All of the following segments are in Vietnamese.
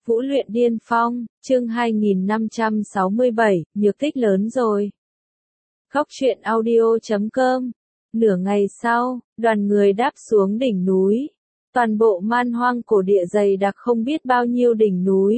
Vũ luyện điên phong, chương 2567, nhược tích lớn rồi. Góc truyện audio.com. Nửa ngày sau, đoàn người đáp xuống đỉnh núi. Toàn bộ man hoang cổ địa dày đặc không biết bao nhiêu đỉnh núi.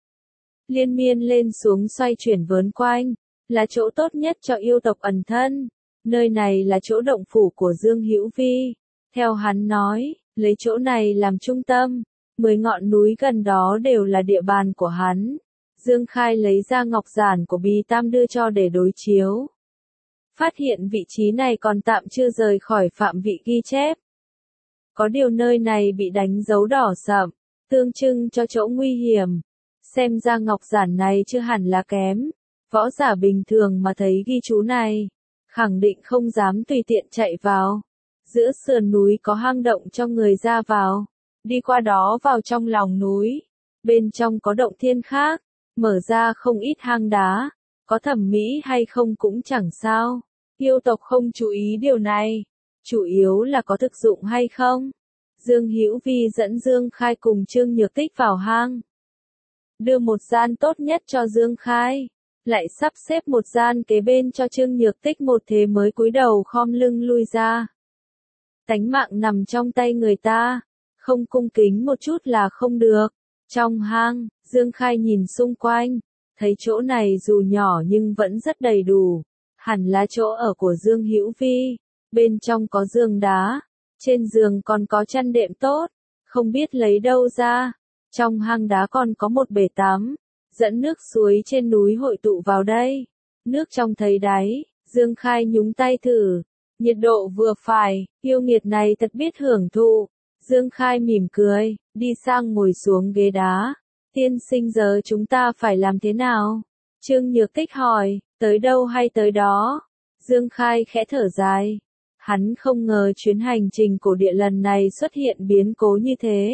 Liên miên lên xuống xoay chuyển vớn quanh, là chỗ tốt nhất cho yêu tộc ẩn thân. Nơi này là chỗ động phủ của Dương Hữu Vi. Theo hắn nói, lấy chỗ này làm trung tâm. 10 ngọn núi gần đó đều là địa bàn của hắn. Dương Khai lấy ra ngọc giản của Bì Tam đưa cho để đối chiếu. Phát hiện vị trí này còn tạm chưa rời khỏi phạm vị ghi chép. Có điều nơi này bị đánh dấu đỏ sậm, tượng trưng cho chỗ nguy hiểm. Xem ra ngọc giản này chưa hẳn là kém. Võ giả bình thường mà thấy ghi chú này, khẳng định không dám tùy tiện chạy vào. Giữa sườn núi có hang động cho người ra vào. Đi qua đó vào trong lòng núi. Bên trong có động thiên khác. Mở ra không ít hang đá. Có thẩm mỹ hay không cũng chẳng sao. Yêu tộc không chú ý điều này. Chủ yếu là có thực dụng hay không. Dương Hữu Vi dẫn Dương Khai cùng Trương Nhược Tích vào hang. Đưa một gian tốt nhất cho Dương Khai. Lại sắp xếp một gian kế bên cho Trương Nhược Tích, một thế mới cúi đầu khom lưng lui ra. Tánh mạng nằm trong tay người ta. Không cung kính một chút là không được. Trong hang, Dương Khai nhìn xung quanh, thấy chỗ này dù nhỏ nhưng vẫn rất đầy đủ. Hẳn là chỗ ở của Dương Hữu Vi. Bên trong có giường đá, trên giường còn có chăn đệm tốt, không biết lấy đâu ra. Trong hang đá còn có một bể tắm, dẫn nước suối trên núi hội tụ vào đây. Nước trong thấy đáy, Dương Khai nhúng tay thử, nhiệt độ vừa phải, yêu nghiệt này thật biết hưởng thụ. Dương Khai mỉm cười, đi sang ngồi xuống ghế đá. Tiên sinh, giờ chúng ta phải làm thế nào? Trương Nhược Tích hỏi, tới đâu hay tới đó? Dương Khai khẽ thở dài. Hắn không ngờ chuyến hành trình cổ địa lần này xuất hiện biến cố như thế.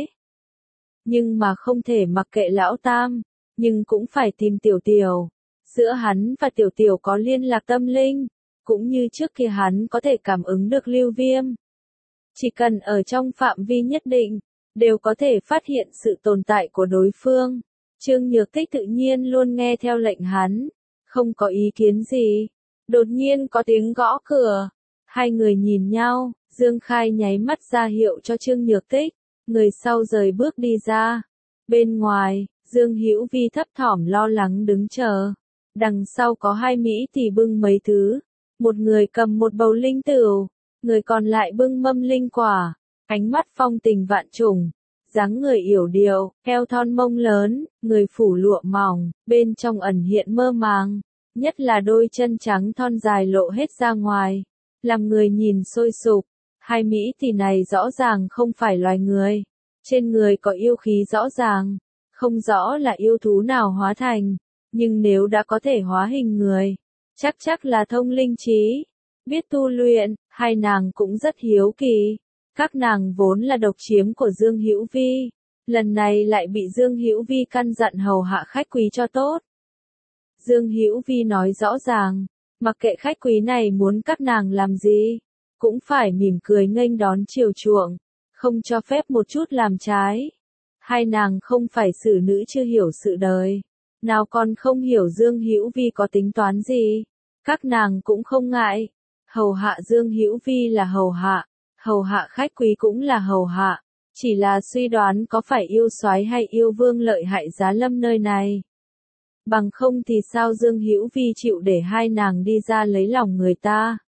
Nhưng mà không thể mặc kệ lão tam, nhưng cũng phải tìm Tiểu Tiểu. Giữa hắn và Tiểu Tiểu có liên lạc tâm linh, cũng như trước kia hắn có thể cảm ứng được Lưu Viêm. Chỉ cần ở trong phạm vi nhất định, đều có thể phát hiện sự tồn tại của đối phương. Trương Nhược Tích tự nhiên luôn nghe theo lệnh hắn, không có ý kiến gì. Đột nhiên có tiếng gõ cửa. Hai người nhìn nhau, Dương Khai nháy mắt ra hiệu cho Trương Nhược Tích, người sau rời bước đi ra. Bên ngoài, Dương Hữu Vi thấp thỏm lo lắng đứng chờ. Đằng sau có hai mỹ thì bưng mấy thứ. Một người cầm một bầu linh tửu, người còn lại bưng mâm linh quả. Ánh mắt phong tình vạn trùng, dáng người yểu điệu, eo thon mông lớn, người phủ lụa mỏng, bên trong ẩn hiện mơ màng. Nhất là đôi chân trắng thon dài lộ hết ra ngoài, làm người nhìn sôi sục. Hai mỹ thì này rõ ràng không phải loài người. Trên người có yêu khí rõ ràng, không rõ là yêu thú nào hóa thành, nhưng nếu đã có thể hóa hình người, chắc là thông linh trí, biết tu luyện. Hai nàng cũng rất hiếu kỳ. Các nàng vốn là độc chiếm của Dương Hữu Vi, lần này lại bị Dương Hữu Vi căn dặn hầu hạ khách quý cho tốt. Dương Hữu Vi nói rõ ràng, mặc kệ khách quý này muốn các nàng làm gì, cũng phải mỉm cười nghênh đón chiều chuộng, không cho phép một chút làm trái. Hai nàng không phải xử nữ chưa hiểu sự đời, nào còn không hiểu Dương Hữu Vi có tính toán gì. Các nàng cũng không ngại, hầu hạ Dương Hữu Vi là hầu hạ khách quý cũng là hầu hạ, chỉ là suy đoán có phải yêu soái hay yêu vương lợi hại giá lâm nơi này. Bằng không thì sao Dương Hữu Vi chịu để hai nàng đi ra lấy lòng người ta.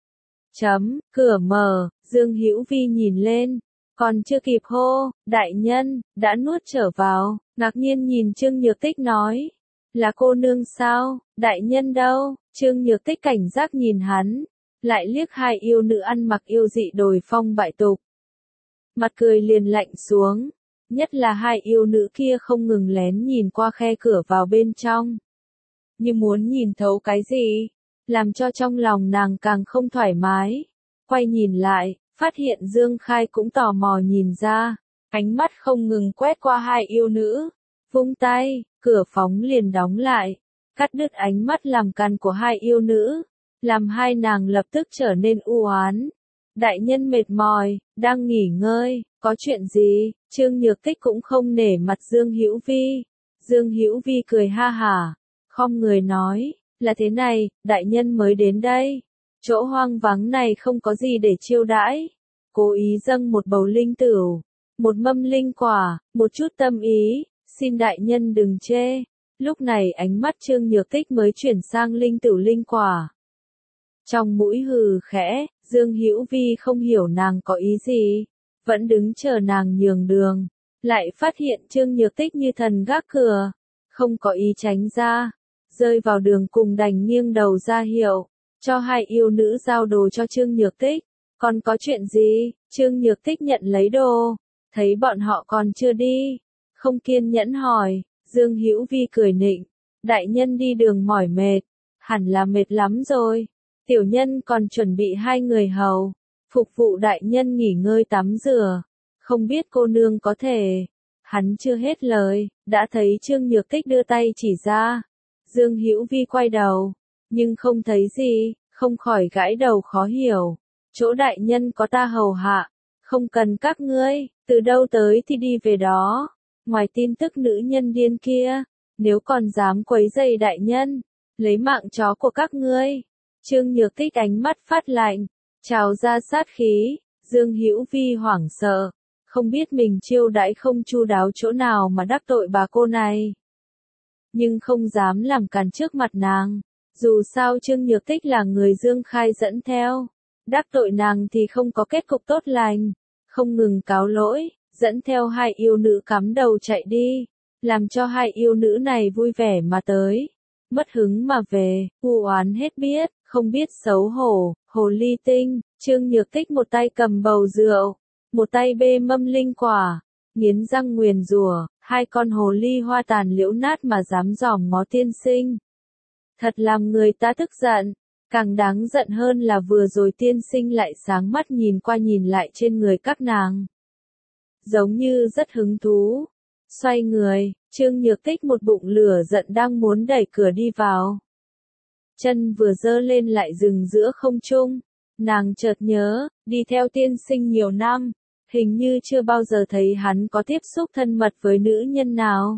Cửa mở, Dương Hữu Vi nhìn lên, còn chưa kịp hô, đại nhân, đã nuốt trở vào, ngạc nhiên nhìn Trương Nhược Tích nói, là cô nương sao, đại nhân đâu? Trương Nhược Tích cảnh giác nhìn hắn, lại liếc hai yêu nữ ăn mặc yêu dị đồi phong bại tục. Mặt cười liền lạnh xuống, nhất là hai yêu nữ kia không ngừng lén nhìn qua khe cửa vào bên trong. Như muốn nhìn thấu cái gì, làm cho trong lòng nàng càng không thoải mái. Quay nhìn lại, phát hiện Dương Khai cũng tò mò nhìn ra, ánh mắt không ngừng quét qua hai yêu nữ. Vung tay, cửa phóng liền đóng lại, cắt đứt ánh mắt làm càn của hai yêu nữ, làm hai nàng lập tức trở nên u oán. Đại nhân mệt mỏi, đang nghỉ ngơi, có chuyện gì? Trương Nhược Tích cũng không nể mặt Dương Hữu Vi, Dương Hữu Vi cười ha hả, khom người nói, là thế này, đại nhân mới đến đây. Chỗ hoang vắng này không có gì để chiêu đãi. Cố ý dâng một bầu linh tửu, một mâm linh quả, một chút tâm ý, xin đại nhân đừng chê. Lúc này ánh mắt Trương Nhược Tích mới chuyển sang linh tửu linh quả. Trong mũi hừ khẽ, Dương Hữu Vi không hiểu nàng có ý gì, vẫn đứng chờ nàng nhường đường, lại phát hiện Trương Nhược Tích như thần gác cửa, không có ý tránh ra, rơi vào đường cùng đành nghiêng đầu ra hiệu, cho hai yêu nữ giao đồ cho Trương Nhược Tích. Còn có chuyện gì? Trương Nhược Tích nhận lấy đồ, thấy bọn họ còn chưa đi, không kiên nhẫn hỏi. Dương Hữu Vi cười nịnh, đại nhân đi đường mỏi mệt, hẳn là mệt lắm rồi. Tiểu nhân còn chuẩn bị hai người hầu, phục vụ đại nhân nghỉ ngơi tắm rửa, không biết cô nương có thể. Hắn chưa hết lời, đã thấy Trương Nhược Tích đưa tay chỉ ra. Dương Hữu Vi quay đầu, nhưng không thấy gì, không khỏi gãi đầu khó hiểu. Chỗ đại nhân có ta hầu hạ, không cần các ngươi, từ đâu tới thì đi về đó. Ngoài tin tức nữ nhân điên kia, nếu còn dám quấy rầy đại nhân, lấy mạng chó của các ngươi. Trương Nhược Tích ánh mắt phát lạnh, trào ra sát khí. Dương Hữu Vi hoảng sợ, không biết mình chiêu đãi không chu đáo chỗ nào mà đắc tội bà cô này. Nhưng không dám làm càn trước mặt nàng, dù sao Trương Nhược Tích là người Dương Khai dẫn theo. Đắc tội nàng thì không có kết cục tốt lành, không ngừng cáo lỗi, dẫn theo hai yêu nữ cắm đầu chạy đi, làm cho hai yêu nữ này vui vẻ mà tới, mất hứng mà về, u oán hết biết, không biết xấu hổ, hồ ly tinh. Trương Nhược Tích một tay cầm bầu rượu, một tay bê mâm linh quả, nghiến răng nguyền rủa, hai con hồ ly hoa tàn liễu nát mà dám dòm ngó tiên sinh. Thật làm người ta tức giận. Càng đáng giận hơn là vừa rồi tiên sinh lại sáng mắt nhìn qua nhìn lại trên người các nàng. Giống như rất hứng thú. Xoay người, Trương Nhược Tích một bụng lửa giận đang muốn đẩy cửa đi vào. Chân vừa giơ lên lại dừng giữa không trung. Nàng chợt nhớ, đi theo tiên sinh nhiều năm, hình như chưa bao giờ thấy hắn có tiếp xúc thân mật với nữ nhân nào.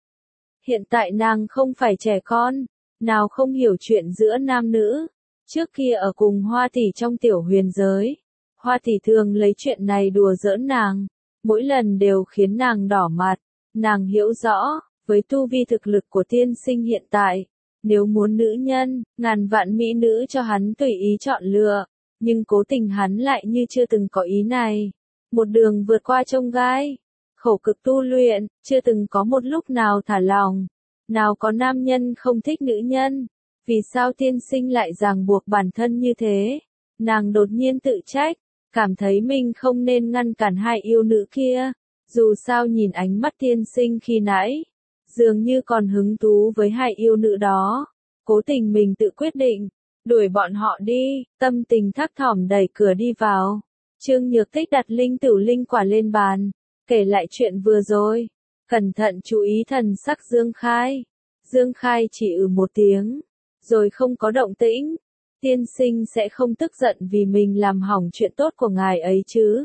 Hiện tại nàng không phải trẻ con, nào không hiểu chuyện giữa nam nữ. Trước kia ở cùng Hoa Tỷ trong tiểu huyền giới, Hoa Tỷ thường lấy chuyện này đùa giỡn nàng, mỗi lần đều khiến nàng đỏ mặt. Nàng hiểu rõ, với tu vi thực lực của tiên sinh hiện tại, nếu muốn nữ nhân, ngàn vạn mỹ nữ cho hắn tùy ý chọn lựa, nhưng cố tình hắn lại như chưa từng có ý này. Một đường vượt qua chông gai, khổ cực tu luyện, chưa từng có một lúc nào thả lòng. Nào có nam nhân không thích nữ nhân. Vì sao tiên sinh lại ràng buộc bản thân như thế? Nàng đột nhiên tự trách, cảm thấy mình không nên ngăn cản hai yêu nữ kia. Dù sao nhìn ánh mắt tiên sinh khi nãy, dường như còn hứng thú với hai yêu nữ đó. Cố tình mình tự quyết định, đuổi bọn họ đi, tâm tình thắc thỏm đẩy cửa đi vào. Trương Nhược Tích đặt linh tửu linh quả lên bàn, kể lại chuyện vừa rồi. Cẩn thận chú ý thần sắc Dương Khai. Dương Khai chỉ một tiếng, rồi không có động tĩnh. Tiên sinh sẽ không tức giận vì mình làm hỏng chuyện tốt của ngài ấy chứ?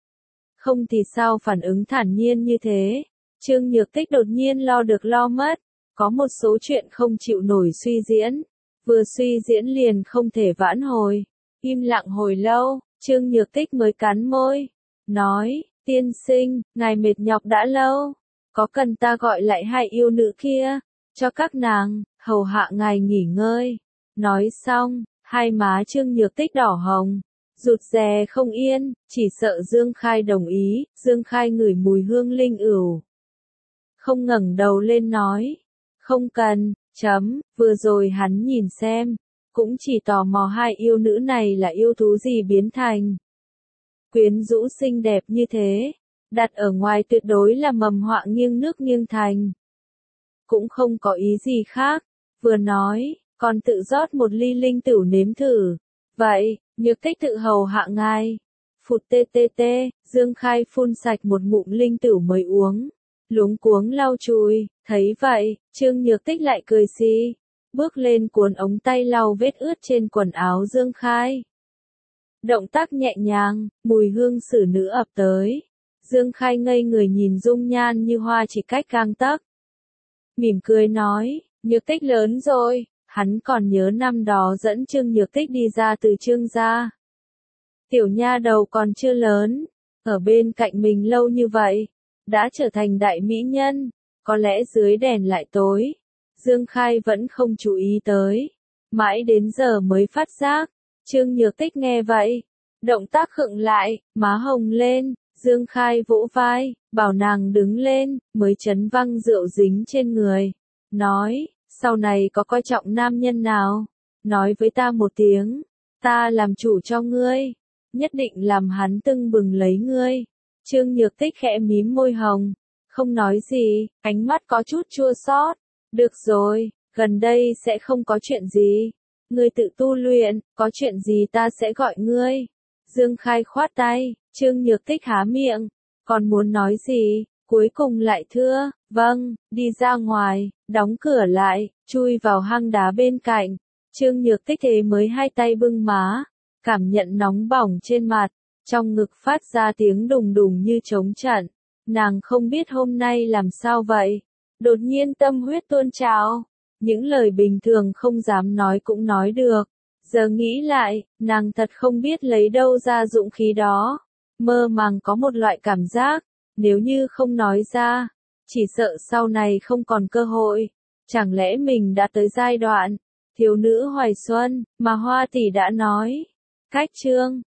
Không thì sao phản ứng thản nhiên như thế? Trương Nhược Tích đột nhiên lo được lo mất, có một số chuyện không chịu nổi suy diễn, vừa suy diễn liền không thể vãn hồi. Im lặng hồi lâu, Trương Nhược Tích mới cắn môi, nói, tiên sinh, ngài mệt nhọc đã lâu, có cần ta gọi lại hai yêu nữ kia, cho các nàng hầu hạ ngài nghỉ ngơi. Nói xong, hai má Trương Nhược Tích đỏ hồng, rụt rè không yên, chỉ sợ Dương Khai đồng ý. Dương Khai ngửi mùi hương linh ửu, không ngẩng đầu lên nói, không cần, vừa rồi hắn nhìn xem, cũng chỉ tò mò hai yêu nữ này là yêu thú gì biến thành. Quyến rũ xinh đẹp như thế, đặt ở ngoài tuyệt đối là mầm họa nghiêng nước nghiêng thành. Cũng không có ý gì khác, vừa nói, còn tự rót một ly linh tửu nếm thử. Vậy, Nhược Tích tự hầu hạ ngài. Phụt tê tê tê, Dương Khai phun sạch một ngụm linh tửu mới uống, luống cuống lau chùi. Thấy vậy, Trương Nhược Tích lại cười xì, bước lên cuốn ống tay lau vết ướt trên quần áo Dương Khai. Động tác nhẹ nhàng, mùi hương xử nữ ập tới. Dương Khai ngây người nhìn dung nhan như hoa chỉ cách gang tấc. mỉm cười nói, Nhược Tích lớn rồi, hắn còn nhớ năm đó dẫn Trương Nhược Tích đi ra từ Trương gia. Tiểu nha đầu còn chưa lớn, ở bên cạnh mình lâu như vậy, đã trở thành đại mỹ nhân, có lẽ dưới đèn lại tối. Dương Khai vẫn không chú ý tới, mãi đến giờ mới phát giác. Trương Nhược Tích nghe vậy, động tác khựng lại, má hồng lên, Dương Khai vỗ vai, bảo nàng đứng lên, mới chấn văng rượu dính trên người. Nói, sau này có coi trọng nam nhân nào, nói với ta một tiếng, ta làm chủ cho ngươi, nhất định làm hắn tưng bừng lấy ngươi. Trương Nhược Tích khẽ mím môi hồng, không nói gì, ánh mắt có chút chua xót. Được rồi, gần đây sẽ không có chuyện gì. Ngươi tự tu luyện, có chuyện gì ta sẽ gọi ngươi. Dương Khai khoát tay, Trương Nhược Tích há miệng, còn muốn nói gì, cuối cùng lại thưa, vâng, đi ra ngoài, đóng cửa lại, chui vào hang đá bên cạnh. Trương Nhược Tích thế mới hai tay bưng má, cảm nhận nóng bỏng trên mặt, trong ngực phát ra tiếng đùng đùng như trống trận. Nàng không biết hôm nay làm sao vậy, đột nhiên tâm huyết tuôn trào, những lời bình thường không dám nói cũng nói được. Giờ nghĩ lại, nàng thật không biết lấy đâu ra dũng khí đó. Mơ màng có một loại cảm giác, nếu như không nói ra, chỉ sợ sau này không còn cơ hội. Chẳng lẽ mình đã tới giai đoạn thiếu nữ hoài xuân mà Hoa tỷ đã nói. Cách chương